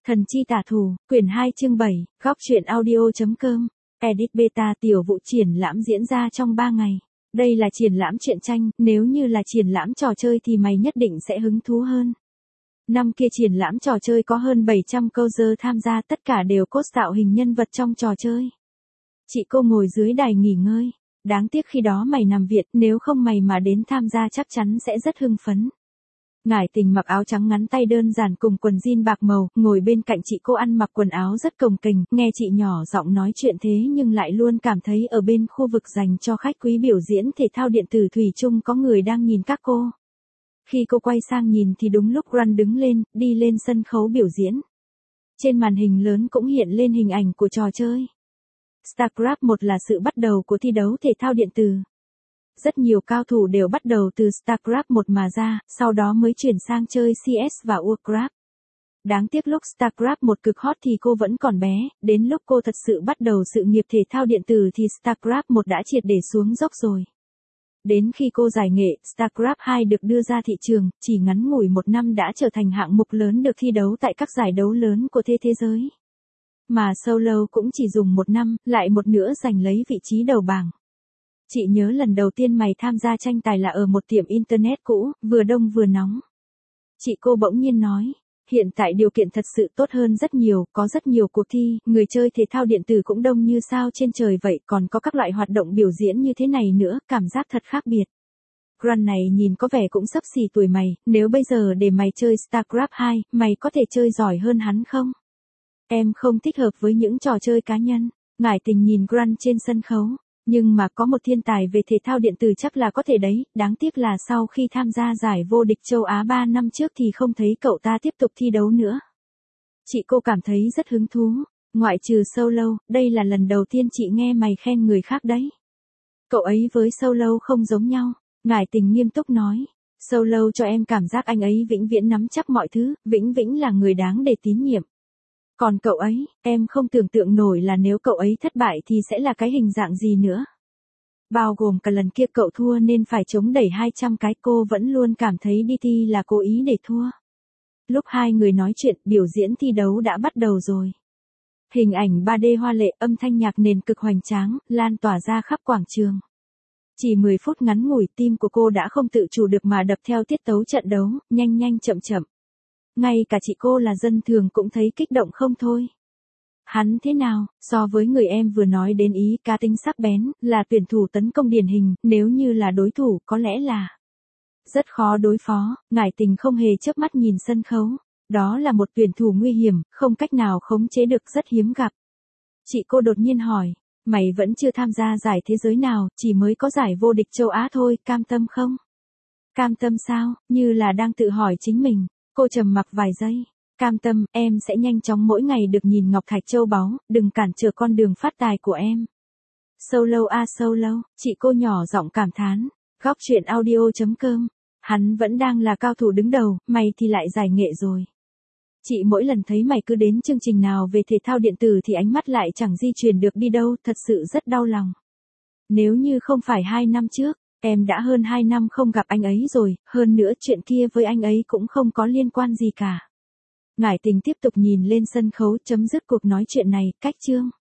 Thần chi tả thủ, quyển 2 chương 7, góc truyện audio.com. Edit beta tiểu vụ triển lãm diễn ra trong 3 ngày. Đây là triển lãm truyện tranh, nếu như là triển lãm trò chơi thì mày nhất định sẽ hứng thú hơn. Năm kia triển lãm trò chơi có hơn 700 coder tham gia, tất cả đều cốt tạo hình nhân vật trong trò chơi. Chị cô ngồi dưới đài nghỉ ngơi. Đáng tiếc khi đó mày nằm viện, nếu không mày mà đến tham gia chắc chắn sẽ rất hưng phấn. Ngải Tình mặc áo trắng ngắn tay đơn giản cùng quần jean bạc màu, ngồi bên cạnh chị cô ăn mặc quần áo rất cồng kềnh, nghe chị nhỏ giọng nói chuyện thế nhưng lại luôn cảm thấy ở bên khu vực dành cho khách quý biểu diễn thể thao điện tử thủy chung có người đang nhìn các cô. Khi cô quay sang nhìn thì đúng lúc Run đứng lên, đi lên sân khấu biểu diễn. Trên màn hình lớn cũng hiện lên hình ảnh của trò chơi. StarCraft 1 là sự bắt đầu của thi đấu thể thao điện tử. Rất nhiều cao thủ đều bắt đầu từ StarCraft 1 mà ra, sau đó mới chuyển sang chơi CS và Warcraft. Đáng tiếc lúc StarCraft 1 cực hot thì cô vẫn còn bé, đến lúc cô thật sự bắt đầu sự nghiệp thể thao điện tử thì StarCraft 1 đã triệt để xuống dốc rồi. Đến khi cô giải nghệ, StarCraft 2 được đưa ra thị trường, chỉ ngắn ngủi 1 năm đã trở thành hạng mục lớn được thi đấu tại các giải đấu lớn của thế giới. Mà Solo cũng chỉ dùng 1 năm, lại một nữa giành lấy vị trí đầu bảng. Chị nhớ lần đầu tiên mày tham gia tranh tài là ở một tiệm internet cũ, vừa đông vừa nóng. Chị cô bỗng nhiên nói, hiện tại điều kiện thật sự tốt hơn rất nhiều, có rất nhiều cuộc thi, người chơi thể thao điện tử cũng đông như sao trên trời vậy, còn có các loại hoạt động biểu diễn như thế này nữa, cảm giác thật khác biệt. Run này nhìn có vẻ cũng xấp xì tuổi mày, nếu bây giờ để mày chơi StarCraft 2, mày có thể chơi giỏi hơn hắn không? Em không thích hợp với những trò chơi cá nhân. Ngải Tình nhìn Run trên sân khấu. Nhưng mà có một thiên tài về thể thao điện tử chắc là có thể đấy, đáng tiếc là sau khi tham gia giải vô địch châu Á 3 năm trước thì không thấy cậu ta tiếp tục thi đấu nữa. Chị cô cảm thấy rất hứng thú, ngoại trừ Solo, đây là lần đầu tiên chị nghe mày khen người khác đấy. Cậu ấy với Solo không giống nhau, Ngải Tình nghiêm túc nói. Solo cho em cảm giác anh ấy vĩnh viễn nắm chắc mọi thứ, vĩnh viễn là người đáng để tín nhiệm. Còn cậu ấy, em không tưởng tượng nổi là nếu cậu ấy thất bại thì sẽ là cái hình dạng gì nữa. Bao gồm cả lần kia cậu thua nên phải chống đẩy 200 cái, cô vẫn luôn cảm thấy đi thi là cố ý để thua. Lúc hai người nói chuyện, biểu diễn thi đấu đã bắt đầu rồi. Hình ảnh 3D hoa lệ, âm thanh nhạc nền cực hoành tráng, lan tỏa ra khắp quảng trường. Chỉ 10 phút ngắn ngủi, tim của cô đã không tự chủ được mà đập theo tiết tấu trận đấu, nhanh nhanh chậm chậm. Ngay cả chị cô là dân thường cũng thấy kích động không thôi. Hắn thế nào, so với người em vừa nói đến ý cá tính sắc bén, là tuyển thủ tấn công điển hình, nếu như là đối thủ có lẽ là rất khó đối phó. Ngải Tình không hề chớp mắt nhìn sân khấu. Đó là một tuyển thủ nguy hiểm, không cách nào khống chế được, rất hiếm gặp. Chị cô đột nhiên hỏi, mày vẫn chưa tham gia giải thế giới nào, chỉ mới có giải vô địch châu Á thôi, cam tâm không? Cam tâm sao, như là đang tự hỏi chính mình. Cô trầm mặc vài giây. Cam tâm, em sẽ nhanh chóng mỗi ngày được nhìn ngọc thạch châu báu, đừng cản trở con đường phát tài của em. Solo a Solo, chị cô nhỏ giọng cảm thán. Góc truyện audio.com. Hắn vẫn đang là cao thủ đứng đầu, mày thì lại giải nghệ rồi. Chị mỗi lần thấy mày cứ đến chương trình nào về thể thao điện tử thì ánh mắt lại chẳng di chuyển được đi đâu, thật sự rất đau lòng. Nếu như không phải 2 năm trước, em đã hơn 2 năm không gặp anh ấy rồi, hơn nữa chuyện kia với anh ấy cũng không có liên quan gì cả. Ngải Tình tiếp tục nhìn lên sân khấu, chấm dứt cuộc nói chuyện này, cách chương.